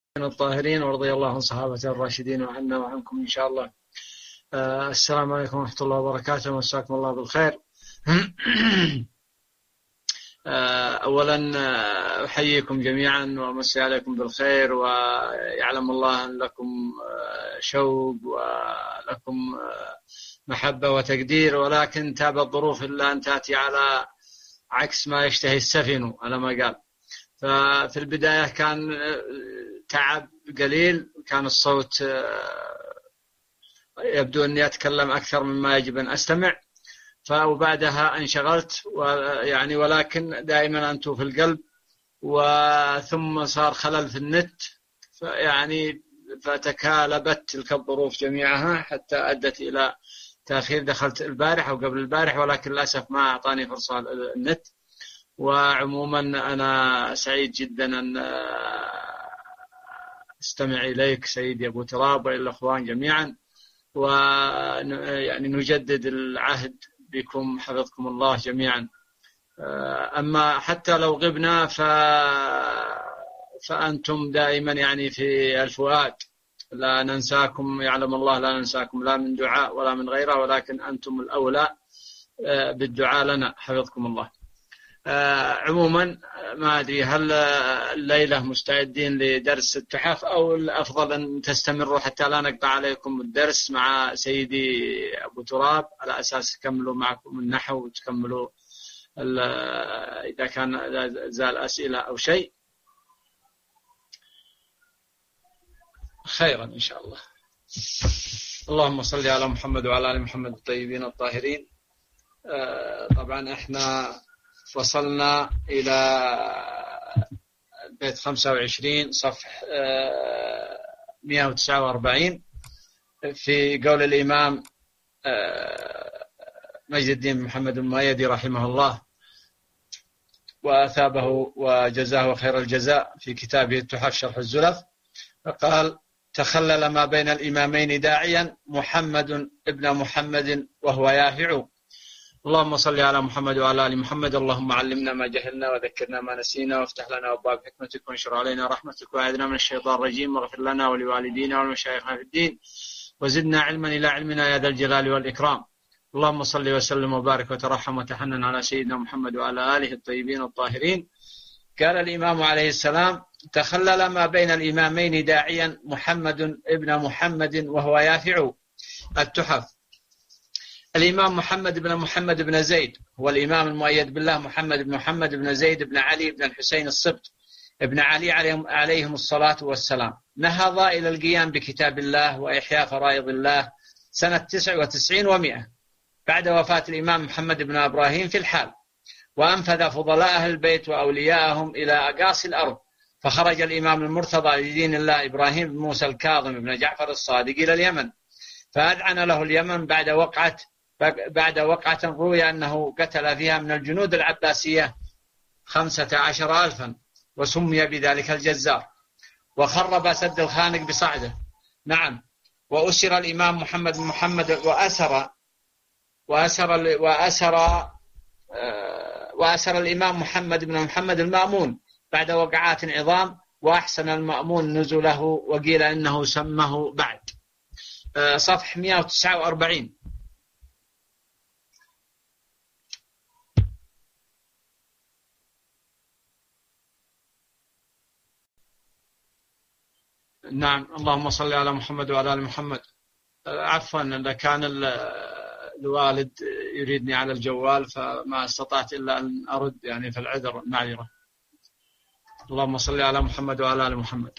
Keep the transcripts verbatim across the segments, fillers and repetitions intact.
الطاهرين ورضي الله عن صحابة الراشدين وعنا وعنكم إن شاء الله. آه السلام عليكم ورحمة الله وبركاته، مساكم الله بالخير. آه أولا أحييكم جميعا وأمسي عليكم بالخير، ويعلم الله أن لكم شوق ولكم محبة وتقدير، ولكن تاب الظروف إلا أن تأتي على عكس ما يشتهي السفن على ما قال. ففي البداية كان تعب قليل، كان الصوت يبدو أني أتكلم أكثر مما يجب أن أستمع، وبعدها انشغلت ويعني ولكن دائما أنتم في القلب، وثم صار خلل في النت، فيعني فتكالبت تلك الظروف جميعها حتى أدت إلى تأخير. دخلت البارح أو قبل البارح، ولكن للأسف ما أعطاني فرصة النت. وعموما أنا سعيد جدا أن استمع إليك سيدي أبو تراب والأخوان جميعا، ويعني نجدد العهد بكم حفظكم الله جميعا. أما حتى لو غبنا ف... فأنتم دائما يعني في الفؤاد، لا ننساكم، يعلم الله لا ننساكم لا من دعاء ولا من غيره، ولكن أنتم الأولى بالدعاء لنا حفظكم الله. آه عموما ما أدري هل الليلة مستعدين لدرس التحف، أو الأفضل أن تستمروا حتى لا نقطع عليكم الدرس مع سيدي أبو تراب، على أساس تكملوا معكم النحو وتكملوا إذا كان زال أسئلة أو شيء خيرا إن شاء الله. اللهم صل على محمد وعلى آل محمد الطيبين الطاهرين. آه طبعا احنا وصلنا إلى بيت خمسة وعشرين صفح مئة وتسعة وأربعين في قول الإمام مجد الدين محمد المؤيدي رحمه الله وأثابه وجزاه خير الجزاء في كتابه التحف شرح الزلف، فقال: تخلل ما بين الإمامين داعيا محمد ابن محمد وهو يافع. اللهم صل على محمد وعلى آل محمد. اللهم علمنا ما جهلنا وذكرنا ما نسينا، وافتح لنا أبواب حكمتك وانشر علينا رحمتك، وأعذنا من الشيطان الرجيم، واغفر لنا ولوالدينا والمشايخنا في الدين، وزدنا علما إلى علمنا يا ذا الجلال والإكرام. اللهم صل وسلم وبارك وترحم وتحنن على سيدنا محمد وعلى آله الطيبين الطاهرين. قال الإمام عليه السلام: تخلل ما بين الإمامين داعيا محمد ابن محمد وهو يافع. التحف. الإمام محمد بن محمد بن زيد هو الإمام المؤيد بالله، محمد بن محمد بن زيد بن علي بن الحسين السبط ابن علي عليهم, عليهم الصلاة والسلام، نهض إلى القيام بكتاب الله وإحياء فرائض الله سنة تسع وتسعين ومئة بعد وفاة الإمام محمد بن إبراهيم في الحال، وأنفذ فضلاء أهل البيت وأولياءهم إلى أقاصي الأرض. فخرج الإمام المرتضى لدين الله إبراهيم بن موسى الكاظم بن جعفر الصادق إلى اليمن، فأذعن له اليمن بعد وقعة بعد وقعة روي أنه قتل فيها من الجنود العباسية خمسة عشر ألفا، وسمي بذلك الجزار، وخرب سد الخانق بصعده. نعم. وأسر الإمام محمد بن محمد وأسر وأسر وأسر وأسر الإمام محمد بن محمد المأمون بعد وقعات عظام، وأحسن المأمون نزله، وقيل إنه سمه بعد. صفح مئة وتسعة وأربعين. نعم. اللهم صل على محمد وعلى آل محمد. عفوا، إذا كان الوالد يريدني على الجوال فما استطعت إلا أن أرد، يعني في العذر المعذرة. اللهم صل على محمد وعلى آل محمد.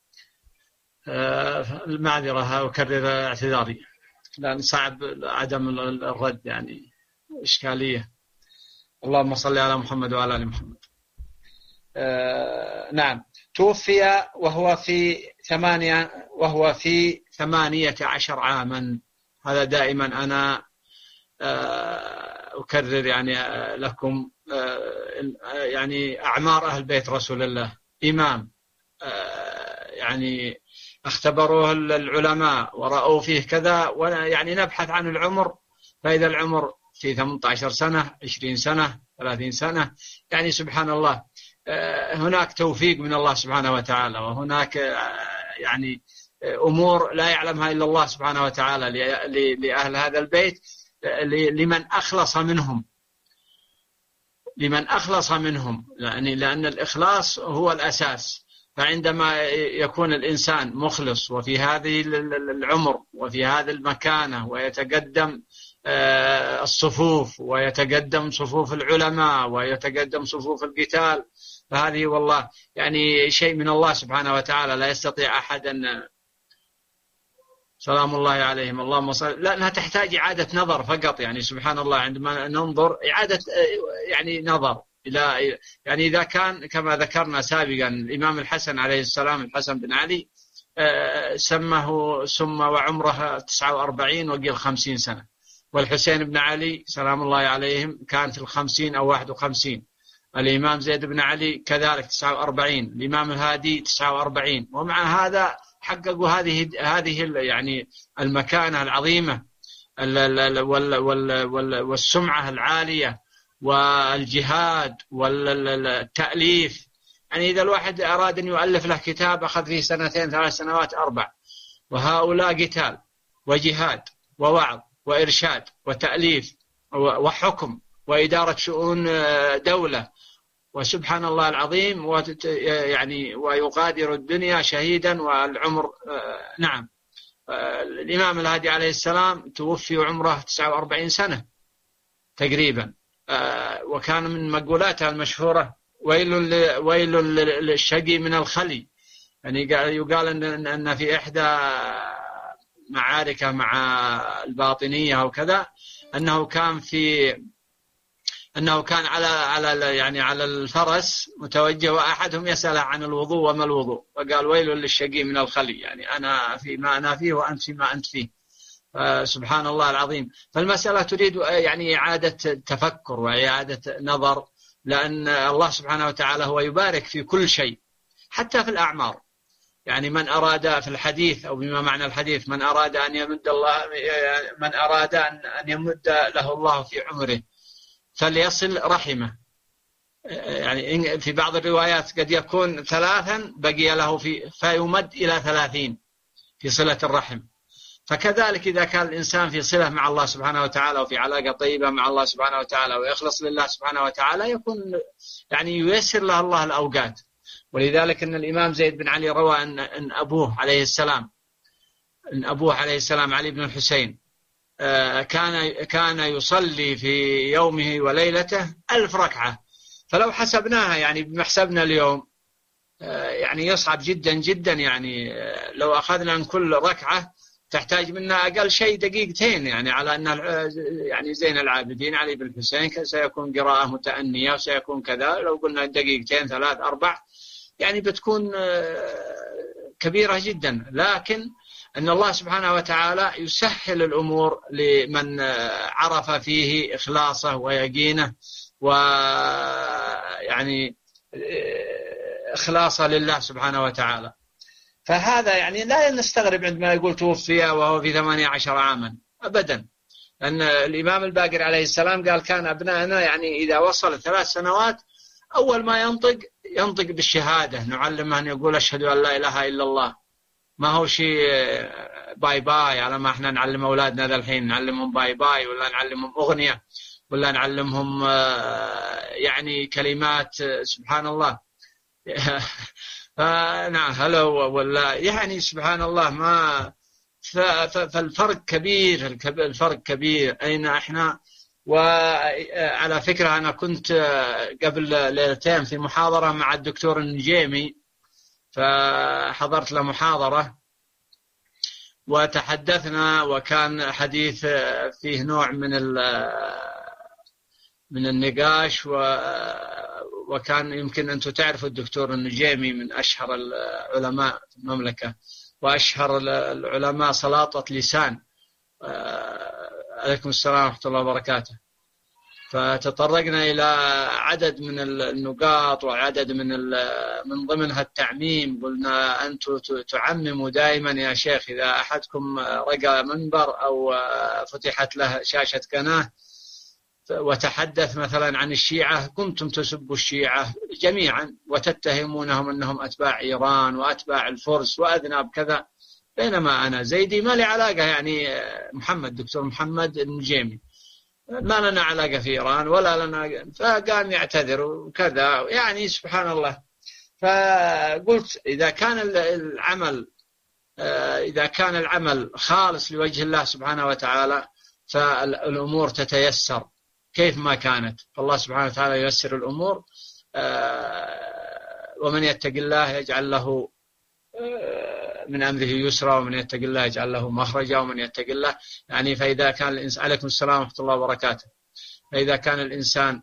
المعذرة أكرر اعتذاري، لأن صعب عدم الرد، يعني إشكالية. اللهم صل على محمد وعلى آل محمد. نعم. توفي وهو في ثمانية وهو في ثمانية عشر عاما. هذا دائما أنا أكرر يعني لكم، يعني أعمار أهل بيت رسول الله. إمام يعني اختبروه العلماء ورأوا فيه كذا، ويعني نبحث عن العمر، فإذا العمر في ثمانية عشر سنة، عشرين سنة، ثلاثين سنة، يعني سبحان الله. هناك توفيق من الله سبحانه وتعالى، وهناك يعني أمور لا يعلمها إلا الله سبحانه وتعالى لأهل هذا البيت، لمن أخلص منهم لمن أخلص منهم يعني لأن الإخلاص هو الأساس. فعندما يكون الإنسان مخلص وفي هذه العمر وفي هذه المكانة ويتقدم الصفوف ويتقدم صفوف العلماء ويتقدم صفوف القتال، فهذه والله يعني شيء من الله سبحانه وتعالى لا يستطيع أحد أن سلام الله عليهم اللهم صل، لأنها تحتاج إعادة نظر فقط. يعني سبحان الله عندما ننظر إعادة يعني نظر إلى يعني إذا كان كما ذكرنا سابقا الإمام الحسن عليه السلام الحسن بن علي سمه سم وعمره تسعة وأربعين وقيل خمسين سنة، والحسين بن علي سلام الله عليهم كان في الخمسين أو واحد وخمسين، الإمام زيد بن علي كذلك تسعة وأربعين، الإمام الهادي تسعة وأربعين، ومع هذا حققوا هذه هذه يعني المكانة العظيمة والسمعة العالية والجهاد والتأليف. يعني إذا الواحد أراد أن يؤلف له كتاب أخذ فيه سنتين ثلاث سنوات أربع، وهؤلاء قتال وجهاد ووعظ وإرشاد وتأليف وحكم وإدارة شؤون دولة، وسبحان الله العظيم يعني ويغادر الدنيا شهيدا والعمر نعم. الإمام الهادي عليه السلام توفي وعمره تسعة وأربعين سنة تقريبا، وكان من مقولاته المشهورة ويل ويل للشقي من الخلي. يعني يقال أن أن في إحدى معاركه مع الباطنية أو كذا أنه كان في أنه كان على على يعني على الفرس متوجه، وأحدهم يسأله عن الوضوء وما الوضوء، فقال ويل للشقي من الخلي، يعني أنا في ما أنا فيه وأنت في ما أنت فيه. سبحان الله العظيم. فالمسألة تريد يعني إعادة تفكر وإعادة نظر، لأن الله سبحانه وتعالى هو يبارك في كل شيء حتى في الأعمار. يعني من أراد في الحديث أو بما معنى الحديث من أراد أن يمد الله من أراد أن يمد له الله في عمره فليصل رحمه. يعني في بعض الروايات قد يكون ثلاثا بقي له في فيمد إلى ثلاثين في صلة الرحم. فكذلك إذا كان الإنسان في صلة مع الله سبحانه وتعالى وفي علاقة طيبة مع الله سبحانه وتعالى ويخلص لله سبحانه وتعالى يكون يعني ييسر له الله الأوقات. ولذلك أن الإمام زيد بن علي روى أن, أن أبوه عليه السلام أن أبوه عليه السلام علي بن الحسين كان كان يصلي في يومه وليلته ألف ركعة. فلو حسبناها يعني بمحسبنا اليوم يعني يصعب جدا جدا. يعني لو أخذنا من كل ركعة تحتاج منا أقل شيء دقيقتين، يعني على أن يعني زين العابدين علي بن الحسين سيكون قراءة متأنية وسيكون كذا. لو قلنا دقيقتين ثلاث أربع يعني بتكون كبيرة جدا. لكن أن الله سبحانه وتعالى يسهل الأمور لمن عرف فيه إخلاصه ويقينه ويعني إخلاصه لله سبحانه وتعالى. فهذا يعني لا نستغرب عندما يقول توفي وهو في ثمانية عشر عاما أبدا، لأن الإمام الباقر عليه السلام قال كان أبنائنا يعني إذا وصل ثلاث سنوات أول ما ينطق ينطق بالشهادة، نعلمه أن يقول أشهد أن لا إله إلا الله. ما هو شيء باي باي على ما احنا نعلم أولادنا ذا الحين، نعلمهم باي باي ولا نعلمهم أغنية ولا نعلمهم يعني كلمات سبحان الله فنعم هلو ولا يعني سبحان الله. ما فالفرق كبير، الفرق كبير أين احنا. وعلى فكرة أنا كنت قبل ليلتين في محاضرة مع الدكتور النجيمي، فحضرت له محاضرة وتحدثنا وكان حديث فيه نوع من من النقاش، وكان يمكن أنتم تعرفوا الدكتور النجيمي من أشهر العلماء في المملكة وأشهر العلماء سلاطة لسان. عليكم السلام ورحمة الله وبركاته. فتطرقنا إلى عدد من النقاط وعدد من من ضمنها التعميم. قلنا أنتم تعمموا دائما يا شيخ، إذا أحدكم رقى منبر أو فتحت له شاشة قناة وتحدث مثلا عن الشيعة: كنتم تسبوا الشيعة جميعا وتتهمونهم أنهم أتباع إيران وأتباع الفرس وأذناب كذا، بينما أنا زيدي ما لي علاقة، يعني محمد دكتور محمد النجيمي ما لنا علاقة في إيران ولا لنا، فقال يعتذر وكذا، يعني سبحان الله. فقلت إذا كان العمل إذا كان العمل خالص لوجه الله سبحانه وتعالى فالأمور تتيسر كيف ما كانت، فالله سبحانه وتعالى ييسر الأمور. ومن يتق الله يجعل له من أمره يسرا، ومن يتق الله يجعل له مخرجا، ومن يتق الله يعني فإذا كان الإنسان، عليكم السلام ورحمة الله وبركاته، فإذا كان الإنسان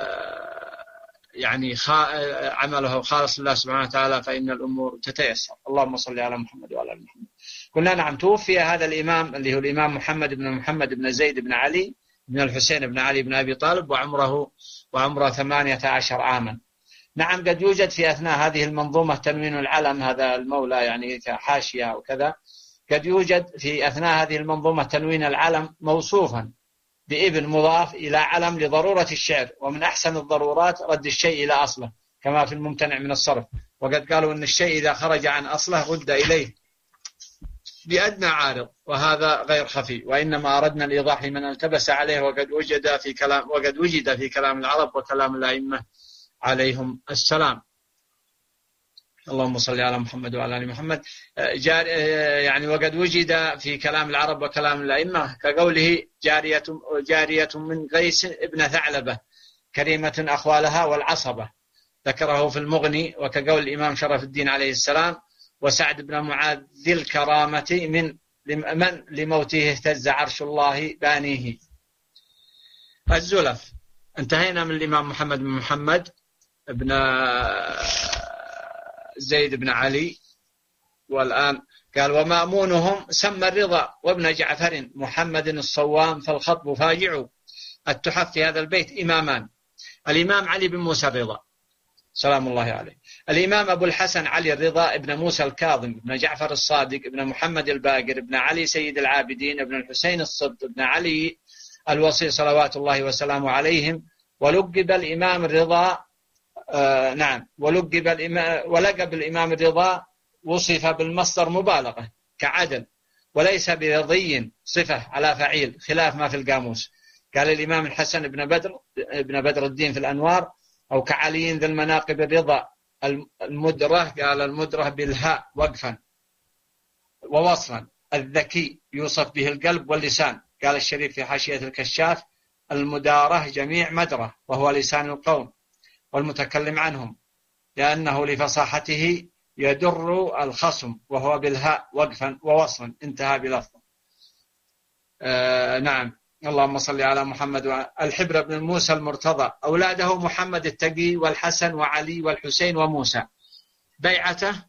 يعني عمله خالص لله سبحانه وتعالى فإن الأمور تتيسر. اللهم صل على محمد وعلى آل محمد. قلنا نعم، توفي هذا الإمام اللي هو الإمام محمد بن محمد بن زيد بن علي بن الحسين بن علي بن أبي طالب، وعمره وعمره ثمانية عشر عاما. نعم، قد يوجد في أثناء هذه المنظومة تنوين العلم، هذا المولى يعني كحاشية وكذا، قد يوجد في أثناء هذه المنظومة تنوين العلم موصوفا بابن مضاف إلى علم لضرورة الشعر، ومن أحسن الضرورات رد الشيء إلى أصله كما في الممتنع من الصرف. وقد قالوا أن الشيء إذا خرج عن أصله رد إليه بأدنى عارض، وهذا غير خفي، وإنما أردنا الإيضاح لمن التبس عليه، وقد وجد في كلام وقد وجد في كلام العرب وكلام الأئمة عليهم السلام. اللهم صل على محمد وعلى آل محمد. جار يعني وقد وجد في كلام العرب وكلام الأئمة كقوله: جارية جارية من قيس ابن ثعلبة كريمة أخوالها والعصبة، ذكره في المغني. وكقول الإمام شرف الدين عليه السلام: وسعد بن معاذ ذي الكرامة من من لموته اهتز عرش الله بانيه. الزلف. انتهينا من الإمام محمد بن محمد ابن زيد بن علي، والآن قال: ومأمونهم سمى الرضا وابن جعفر محمد الصوام فالخطب فاجع. التحف في هذا البيت إمامان: الإمام علي بن موسى الرضا سلام الله عليه، الإمام أبو الحسن علي الرضا ابن موسى الكاظم ابن جعفر الصادق ابن محمد الباقر ابن علي سيد العابدين ابن الحسين الصد ابن علي الوصي صلوات الله وسلامه عليهم. ولقب الإمام الرضا آه نعم ولقب الإمام ولقب الإمام الرضا وصف بالمصدر مبالغة كعدل، وليس برضي صفة على فعيل خلاف ما في القاموس. قال الإمام الحسن بن بدر ابن بدر الدين في الأنوار: أو كعلي ذي المناقب الرضا المدرة، قال المدرة بالهاء وقفا ووصلا. الذكي يوصف به القلب واللسان، قال الشريف في حاشية الكشاف: المدارة جميع مدرة، وهو لسان القوم والمتكلم عنهم، لأنه لفصاحته يدر الخصم، وهو بالهاء وقفا ووصلا. انتهى بلفظه. آه نعم. اللهم صل على محمد. الحبر بن موسى المرتضى، أولاده محمد التقي والحسن وعلي والحسين وموسى. بيعته.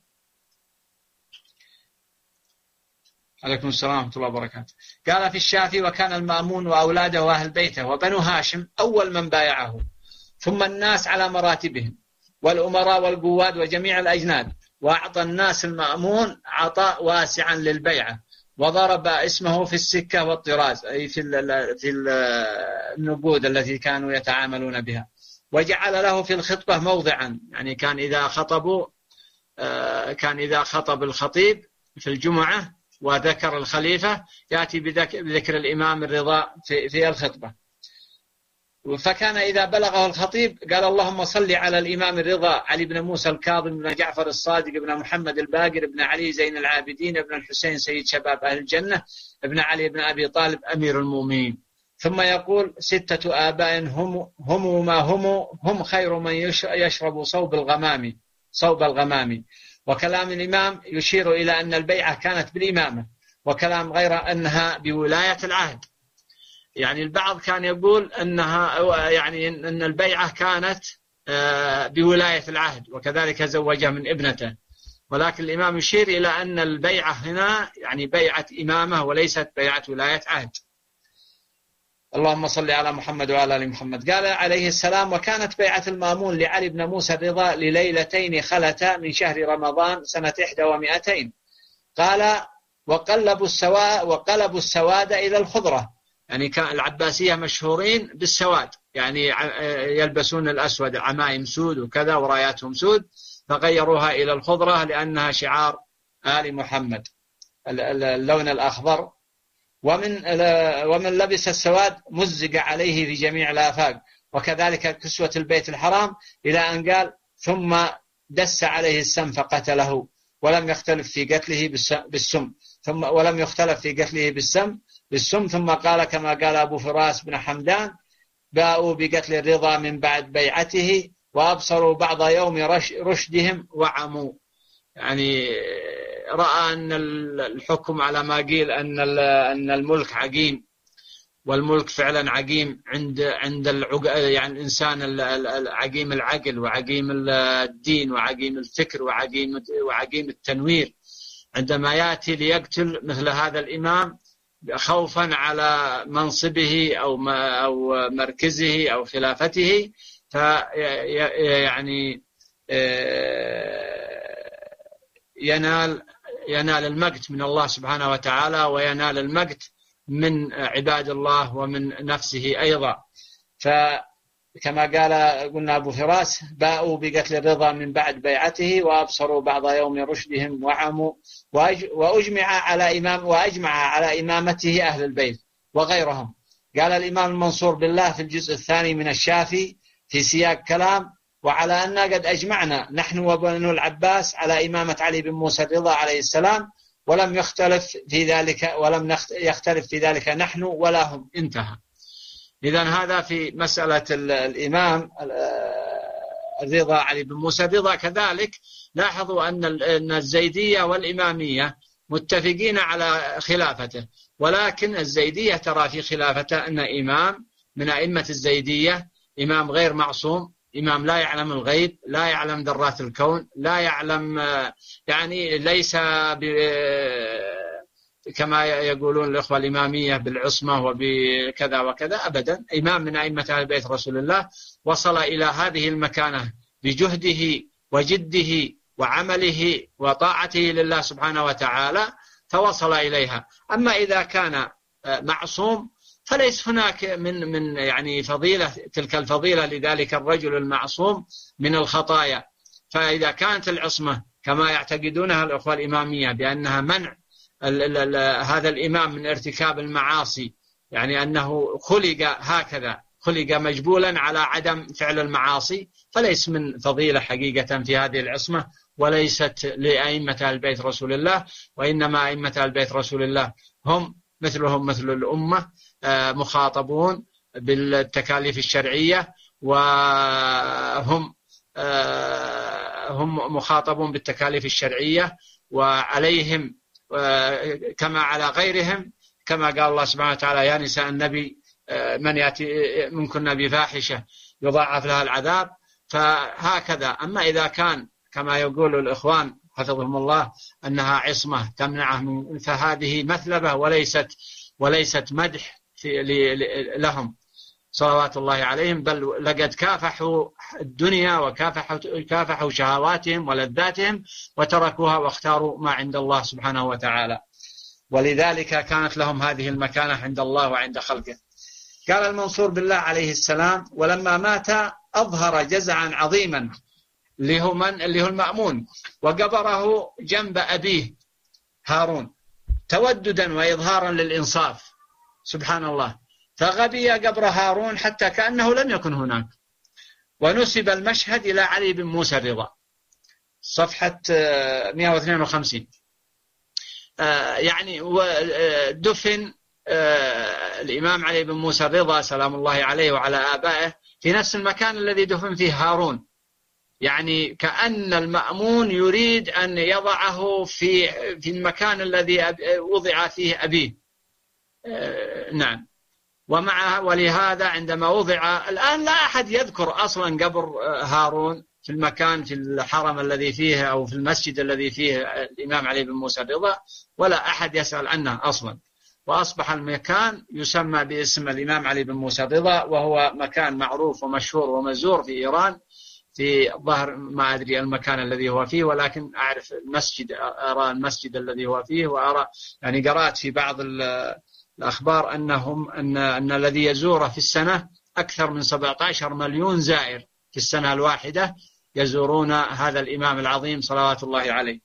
عليكم السلام ورحمة الله وبركاته. قال في الشافي: وكان المأمون وأولاده وأهل بيته وبنو هاشم أول من بايعه، ثم الناس على مراتبهم والأمراء والقواد وجميع الأجناد. وأعطى الناس المأمون عطاء واسعا للبيعة، وضرب اسمه في السكة والطراز، أي في في النقود التي كانوا يتعاملون بها. وجعل له في الخطبة موضعا، يعني كان إذا خطبوا كان إذا خطب الخطيب في الجمعة وذكر الخليفة يأتي بذكر الإمام الرضا في في الخطبة. فكان إذا بلغه الخطيب قال: اللهم صل على الإمام الرضا علي بن موسى الكاظم بن جعفر الصادق بن محمد الباقر بن علي زين العابدين بن الحسين سيد شباب أهل الجنة ابن علي بن أبي طالب أمير المؤمنين. ثم يقول: ستة آباء هم هم ما هم هم خير من يشرب صوب الغمام صوب الغمام. وكلام الإمام يشير إلى أن البيعة كانت بالإمامة، وكلام غير أنها بولاية العهد. يعني البعض كان يقول أنها يعني أن البيعة كانت بولاية العهد، وكذلك زوجها من ابنته، ولكن الإمام يشير إلى أن البيعة هنا يعني بيعة إمامة وليست بيعة ولاية عهد. اللهم صل على محمد وعلى آل محمد. قال عليه السلام: وكانت بيعة المأمون لعلي بن موسى الرضا لليلتين خلتا من شهر رمضان سنة إحدى ومئتين. قال: وقلبوا السواد وقلبوا السواد إلى الخضرة، يعني كان العباسية مشهورين بالسواد، يعني يلبسون الأسود، عمائم سود وكذا وراياتهم سود، فغيروها إلى الخضرة لأنها شعار آل محمد، اللون الأخضر. ومن ومن لبس السواد مزق عليه في جميع الآفاق. وكذلك كسوة البيت الحرام، إلى أن قال ثم دس عليه السم فقتله، ولم يختلف في قتله بالسم ثم ولم يختلف في قتله بالسم بالسم ثم قال كما قال أبو فراس بن حمدان: باءوا بقتل الرضا من بعد بيعته وأبصروا بعض يوم رشدهم وعموا. يعني رأى أن الحكم على ما قيل أن أن الملك عقيم، والملك فعلا عقيم عند عند يعني الإنسان عقيم العقل وعقيم الدين وعقيم الفكر وعقيم وعقيم التنوير، عندما يأتي ليقتل مثل هذا الإمام خوفا على منصبه أو أو مركزه أو خلافته، فيعني ينال ينال المقت من الله سبحانه وتعالى، وينال المقت من عباد الله ومن نفسه أيضا. فكما قال قلنا أبو فراس: باءوا بقتل الرضا من بعد بيعته وأبصروا بعض يوم رشدهم وعموا. وأجمع على إمام وأجمع على إمامته أهل البيت وغيرهم. قال الإمام المنصور بالله في الجزء الثاني من الشافي في سياق كلام: وعلى أن قد أجمعنا نحن وبنو العباس على إمامة علي بن موسى الرضا عليه السلام، ولم يختلف في ذلك ولم يختلف في ذلك نحن ولا هم. انتهى. إذن هذا في مسألة الإمام الرضا علي بن موسى الرضا. كذلك لاحظوا أن الزيدية والإمامية متفقين على خلافته، ولكن الزيدية ترى في خلافته أن إمام من أئمة الزيدية إمام غير معصوم، إمام لا يعلم الغيب، لا يعلم ذرات الكون، لا يعلم، يعني ليس كما يقولون الإخوة الإمامية بالعصمة وبكذا وكذا، أبدا. إمام من أئمة أهل بيت رسول الله، وصل إلى هذه المكانة بجهده وجده وعمله وطاعته لله سبحانه وتعالى، فوصل إليها. أما إذا كان معصوم فليس هناك من من يعني فضيلة تلك الفضيلة لذلك الرجل المعصوم من الخطايا. فإذا كانت العصمة كما يعتقدونها الأخوة الإمامية بأنها منع ال ال هذا الإمام من ارتكاب المعاصي، يعني أنه خلق هكذا، خلق مجبولا على عدم فعل المعاصي، فليس من فضيلة حقيقة في هذه العصمة، وليست لأئمة البيت رسول الله. وإنما أئمة البيت رسول الله هم مثلهم مثل الأمة، مخاطبون بالتكاليف الشرعية، وهم هم مخاطبون بالتكاليف الشرعية، وعليهم كما على غيرهم، كما قال الله سبحانه وتعالى: يا نساء النبي من يأتي منكن بفاحشة يضاعف لها العذاب. فهكذا. أما إذا كان كما يقول الإخوان حفظهم الله أنها عصمة تمنعه من، فهذه مثلبة وليست وليست مدح لهم صلوات الله عليهم، بل لقد كافحوا الدنيا وكافحوا كافحوا شهواتهم ولذاتهم وتركوها واختاروا ما عند الله سبحانه وتعالى، ولذلك كانت لهم هذه المكانة عند الله وعند خلقه. قال المنصور بالله عليه السلام: ولما مات أظهر جزعا عظيما اللي هو من اللي هو المأمون، وقبره جنب أبيه هارون توددا وإظهارا للإنصاف. سبحان الله. فغبي قبر هارون حتى كأنه لم يكن هناك، ونسب المشهد إلى علي بن موسى الرضا، صفحة مئة واثنين وخمسين. يعني دفن الإمام علي بن موسى الرضا سلام الله عليه وعلى آبائه في نفس المكان الذي دفن فيه هارون، يعني كأن المأمون يريد أن يضعه في في المكان الذي وضع فيه أبيه. نعم. ومع ولهذا عندما وضع الآن لا أحد يذكر أصلا قبر هارون في المكان في الحرم الذي فيه أو في المسجد الذي فيه الإمام علي بن موسى الرضا، ولا أحد يسأل عنه أصلا، وأصبح المكان يسمى باسم الإمام علي بن موسى الرضا، وهو مكان معروف ومشهور ومزور في إيران، في ظهر ما أدري المكان الذي هو فيه، ولكن أعرف المسجد، أرى المسجد الذي هو فيه، وأرى يعني قرأت في بعض الأخبار أنهم أن أن الذي يزوره في السنة أكثر من سبعة عشر مليون زائر في السنة الواحدة يزورون هذا الإمام العظيم صلوات الله عليه.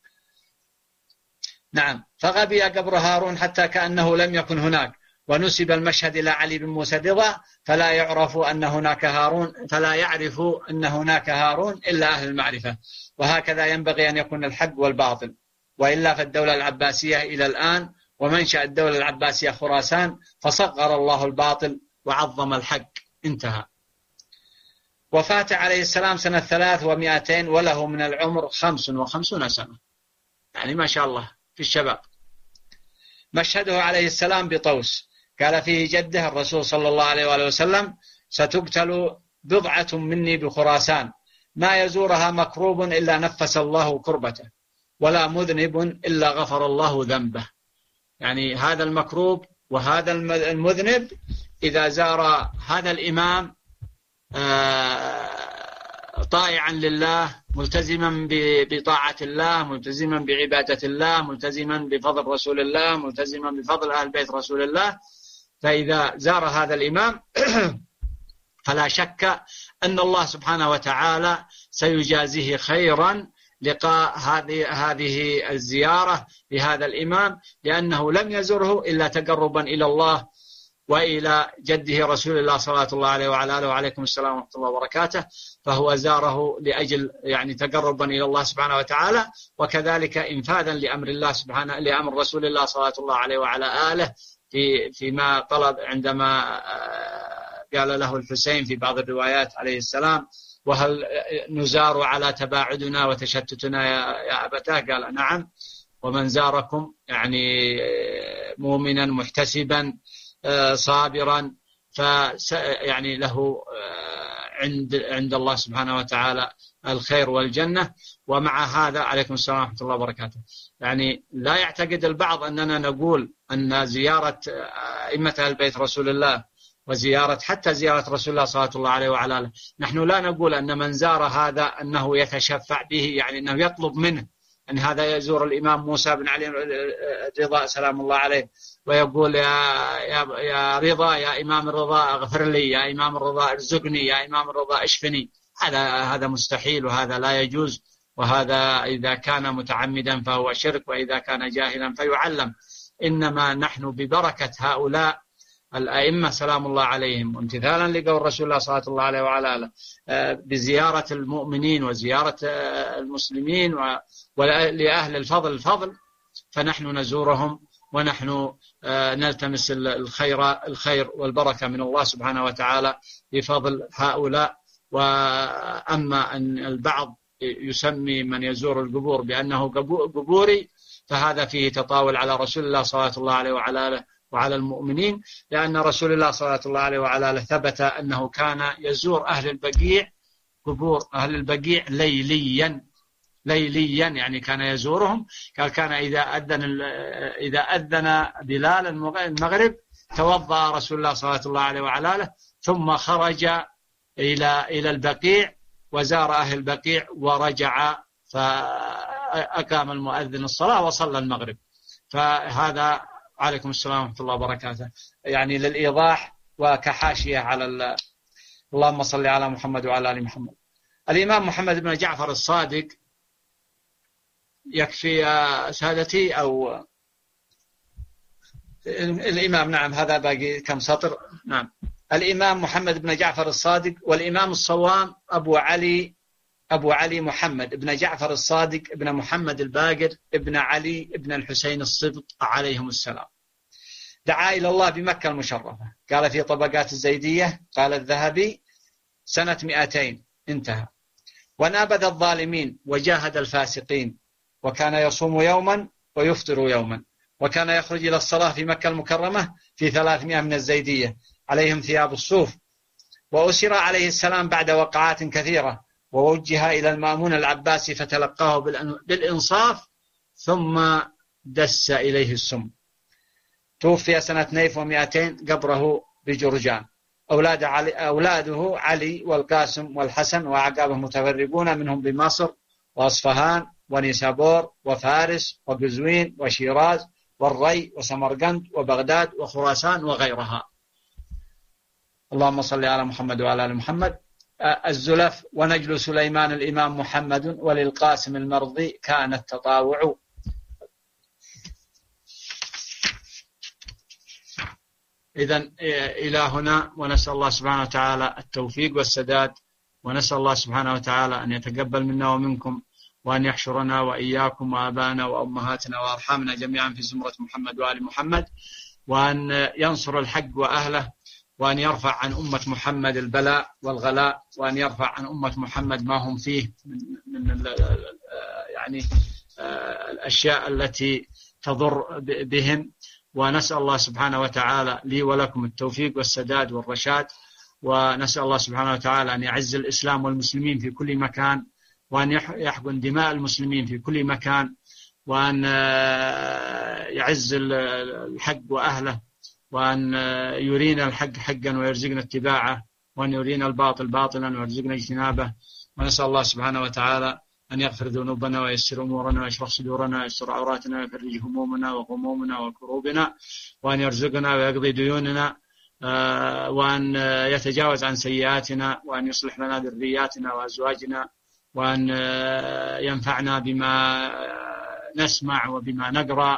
نعم. فغبي قبر هارون حتى كأنه لم يكن هناك، ونسب المشهد إلى علي بن موسى الرضا، فلا يعرف أن هناك هارون فلا يعرف أن هناك هارون إلا أهل المعرفة. وهكذا ينبغي أن يكون الحق والباطل، وإلا فالدولة العباسية إلى الآن، ومنشأ الدولة العباسية خراسان، فصغر الله الباطل وعظم الحق. انتهى. وفاة عليه السلام سنة ثلاث ومائتين وله من العمر خمس وخمسون سنة، يعني ما شاء الله في الشباب. مشهده عليه السلام بطوس، قال فيه جده الرسول صلى الله عليه وآله وسلم: ستقتل بضعة مني بخراسان، ما يزورها مكروب إلا نفس الله كربته، ولا مذنب إلا غفر الله ذنبه. يعني هذا المكروب وهذا المذنب إذا زار هذا الإمام طائعا لله، ملتزما بطاعة الله، ملتزما بعبادة الله، ملتزما بفضل رسول الله، ملتزما بفضل أهل بيت رسول الله، فإذا زار هذا الإمام فلا شك أن الله سبحانه وتعالى سيجازيه خيرا لقاء هذه هذه الزيارة لهذا الإمام، لأنه لم يزره إلا تقربا إلى الله وإلى جده رسول الله صلى الله عليه وعلى آله وعليكم السلام ورحمة الله وبركاته، فهو زاره لأجل يعني تقربا إلى الله سبحانه وتعالى، وكذلك إنفاذا لأمر الله سبحانه لأمر رسول الله صلى الله عليه وعلى آله في فيما طلب عندما قال له الحسين في بعض الروايات عليه السلام: وهل نزار على تباعدنا وتشتتنا يا أبتاه؟ قال: نعم، ومن زاركم يعني مؤمنا محتسبا صابرا فيعني له عند عند الله سبحانه وتعالى الخير والجنة. ومع هذا عليكم السلام ورحمة الله وبركاته، يعني لا يعتقد البعض أننا نقول أن زيارة أئمة أهل بيت رسول الله وزيارة حتى زيارة رسول الله صلى الله عليه وعلى آله، نحن لا نقول أن من زار هذا أنه يتشفع به، يعني أنه يطلب منه أن هذا يزور الإمام موسى بن علي الرضا سلام الله عليه ويقول: يا, يا, يا رضا، يا إمام الرضا اغفر لي، يا إمام الرضا ارزقني، يا إمام الرضا اشفني. هذا هذا مستحيل، وهذا لا يجوز، وهذا إذا كان متعمدا فهو شرك، وإذا كان جاهلا فيعلم. إنما نحن ببركة هؤلاء الأئمة سلام الله عليهم، وامتثالا لقول رسول الله صلى الله عليه وعلى آله بزيارة المؤمنين وزيارة المسلمين ولأهل الفضل الفضل، فنحن نزورهم ونحن نلتمس الخير الخير والبركة من الله سبحانه وتعالى بفضل هؤلاء. وأما أن البعض يسمي من يزور القبور بأنه قبوري، فهذا فيه تطاول على رسول الله صلى الله عليه وعلى آله وعلى المؤمنين، لأن رسول الله صلى الله عليه وعلى آله ثبت أنه كان يزور أهل البقيع، قبور أهل البقيع ليليا ليليا يعني كان يزورهم. قال: كان إذا أذن إذا أذن بلال المغرب توضأ رسول الله صلى الله عليه وعلى آله، ثم خرج إلى إلى البقيع وزار أهل البقيع ورجع، فأقام المؤذن الصلاة وصلى المغرب. فهذا عليكم السلام ورحمة الله وبركاته يعني للإيضاح وكحاشية على ال... اللهم صل على محمد وعلى آل محمد. الإمام محمد بن جعفر الصادق، يكفي يا سادتي أو الإمام؟ نعم، هذا باقي كم سطر. نعم. الإمام محمد بن جعفر الصادق، والإمام الصوام أبو علي أبو علي محمد بن جعفر الصادق ابن محمد الباقر ابن علي ابن الحسين الصبط عليهم السلام، دعا إلى الله بمكة المشرفة. قال في طبقات الزيدية، قال الذهبي: سنة مئتين انتهى. ونابذ الظالمين وجاهد الفاسقين، وكان يصوم يوما ويفطر يوما، وكان يخرج إلى الصلاة في مكة المكرمة في ثلاثمائة من الزيدية عليهم ثياب الصوف. وأسر عليه السلام بعد وقعات كثيرة، ووجه إلى المأمون العباسي فتلقاه بالإنصاف، ثم دس إليه السم. توفي سنة اثنين ومئتين، قبره بجرجان. أولاد علي أولاده علي والقاسم والحسن وأعقابه متفرقون، منهم بمصر وأصفهان ونيسابور وفارس وقزوين وشيراز والري وسمرقند وبغداد وخراسان وغيرها. اللهم صل على محمد وعلى آل محمد. الزلف: ونجل سليمان الإمام محمد وللقاسم المرضي كان التطاوع. إذن إلى هنا، ونسأل الله سبحانه وتعالى التوفيق والسداد، ونسأل الله سبحانه وتعالى أن يتقبل منا ومنكم، وأن يحشرنا وإياكم وآبانا وأمهاتنا وأرحامنا جميعا في زمرة محمد وآل محمد، وأن ينصر الحق وأهله، وأن يرفع عن أمة محمد البلاء والغلاء، وأن يرفع عن أمة محمد ما هم فيه من, من يعني الأشياء التي تضر بهم. ونسأل الله سبحانه وتعالى لي ولكم التوفيق والسداد والرشاد، ونسأل الله سبحانه وتعالى أن يعز الإسلام والمسلمين في كل مكان، وأن يحقن دماء المسلمين في كل مكان، وأن يعز الحق وأهله، وأن يرينا الحق حقا ويرزقنا اتباعه، وأن يرينا الباطل باطلا ويرزقنا اجتنابه. ونسأل الله سبحانه وتعالى أن يغفر ذنوبنا ويسر أمورنا ويشرح صدورنا ويستر عوراتنا ويفرج همومنا وغمومنا وكروبنا، وأن يرزقنا ويقضي ديوننا، وأن يتجاوز عن سيئاتنا، وأن يصلح لنا ذرياتنا وأزواجنا، وأن ينفعنا بما نسمع وبما نقرأ.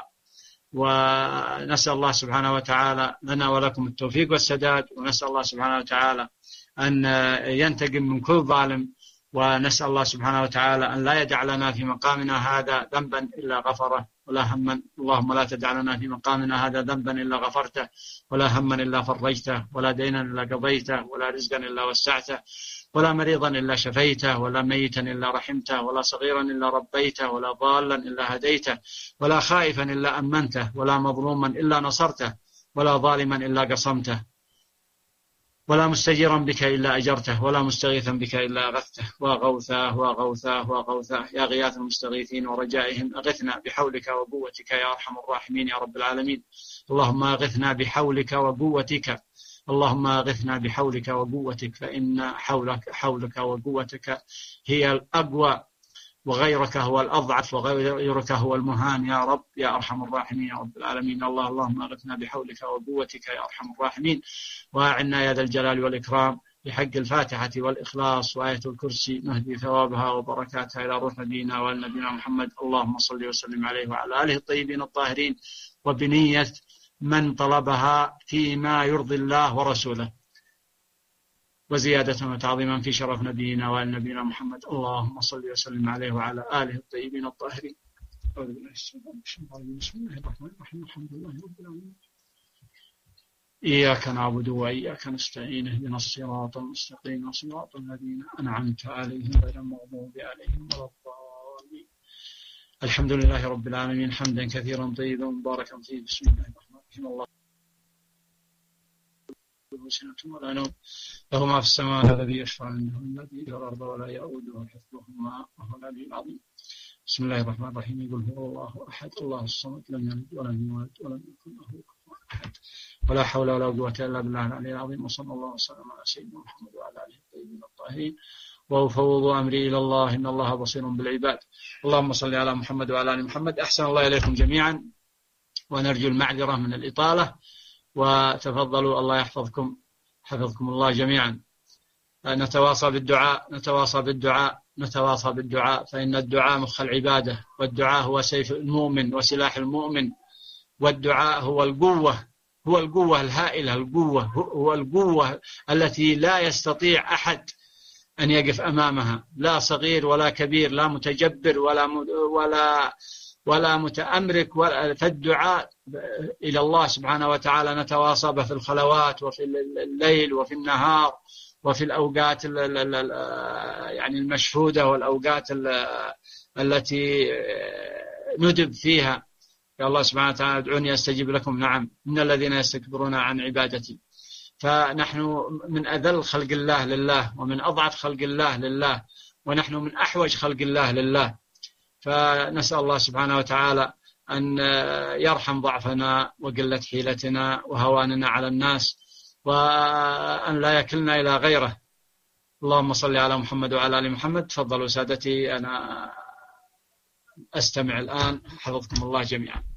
ونسأل الله سبحانه وتعالى لنا ولكم التوفيق والسداد، ونسأل الله سبحانه وتعالى أن ينتقم من كل ظالم، ونسأل الله سبحانه وتعالى أن لا يدع لنا في مقامنا هذا ذنبا إلا غفره، ولا هما. اللهم لا تدع لنا في مقامنا هذا ذنبا إلا غفرته، ولا هما إلا فرجته، ولا دينا إلا قضيته، ولا رزقا إلا وسعته، ولا مريضا إلا شفيته، ولا ميتا إلا رحمته، ولا صغيرا إلا ربيته، ولا ضالا إلا هديته، ولا خائفا إلا أمنته، ولا مظلوما إلا نصرته، ولا ظالما إلا قصمته، ولا مستجيرا بك إلا أجرته، ولا مستغيثا بك إلا أغثته. وغوثاه وغوثاه وغوثاه يا غياث المستغيثين ورجائهم، أغثنا بحولك وقوتك يا أرحم الراحمين يا رب العالمين. اللهم أغثنا بحولك وقوتك، اللهم أغثنا بحولك وقوتك، فإن حولك حولك وقوتك هي الأقوى، وغيرك هو الأضعف، وغيرك هو المهان يا رب يا أرحم الراحمين يا رب العالمين. الله اللهم أغثنا بحولك وقوتك يا أرحم الراحمين، وأعنا يا ذا الجلال والإكرام بحق الفاتحة والإخلاص وآية الكرسي نهدي ثوابها وبركاتها إلى روح نبينا والنبينا محمد. اللهم صل وسلم عليه وعلى آله الطيبين الطاهرين، وبنية من طلبها فيما يرضي الله ورسوله، وزيادة وتعظيما في شرف نبينا وآل نبينا محمد. اللهم صل وسلم عليه وعلى آله الطيبين الطاهرين. بسم الله الرحمن الرحيم. الحمد لله رب العالمين. إياك نعبد وإياك نستعين، اهدنا الصراط المستقيم صراط الذين أنعمت عليهم غير المغضوب عليهم ولا الضالين. الحمد لله رب العالمين حمدا كثيرا طيبا مباركا فيه. بسم الله الرحمن الرحيم. الله سنة ولا نوم، له ما في السماوات الذي يشفع عنده الذي في الأرض ولا يؤوده حفظهما وهو العلي العظيم. بسم الله الرحمن الرحيم. يقول هو الله أحد الله الصمد لم يلد ولم يولد ولم يكن له كفوا أحد، ولا حول ولا قوة إلا بالله العلي العظيم. وصلى الله وسلم على سيدنا محمد وعلى آله الطيبين الطاهرين، وأفوض أمري إلى الله إن الله بصير بالعباد. اللهم صل على محمد وعلى آل محمد. أحسن الله إليكم جميعا، ونرجو المعذرة من الإطالة، وتفضلوا الله يحفظكم، حفظكم الله جميعا. نتواصى بالدعاء نتواصى بالدعاء نتواصى بالدعاء فإن الدعاء مخ العبادة، والدعاء هو سيف المؤمن وسلاح المؤمن، والدعاء هو القوة هو القوة الهائلة، القوة هو القوة التي لا يستطيع أحد أن يقف أمامها، لا صغير ولا كبير، لا متجبر ولا ولا ولا متأمرك. فالدعاء إلى الله سبحانه وتعالى نتواصى به في الخلوات وفي الليل وفي النهار وفي الأوقات يعني المشهودة والأوقات التي ندب فيها. يا الله سبحانه وتعالى ادعوني أستجيب لكم. نعم، من الذين يستكبرون عن عبادتي. فنحن من أذل خلق الله لله، ومن أضعف خلق الله لله، ونحن من أحوج خلق الله لله. فنسأل الله سبحانه وتعالى أن يرحم ضعفنا وقلة حيلتنا وهواننا على الناس، وأن لا يكلنا إلى غيره. اللهم صل على محمد وعلى آل محمد. تفضلوا سادتي، أنا أستمع الآن، حفظكم الله جميعا.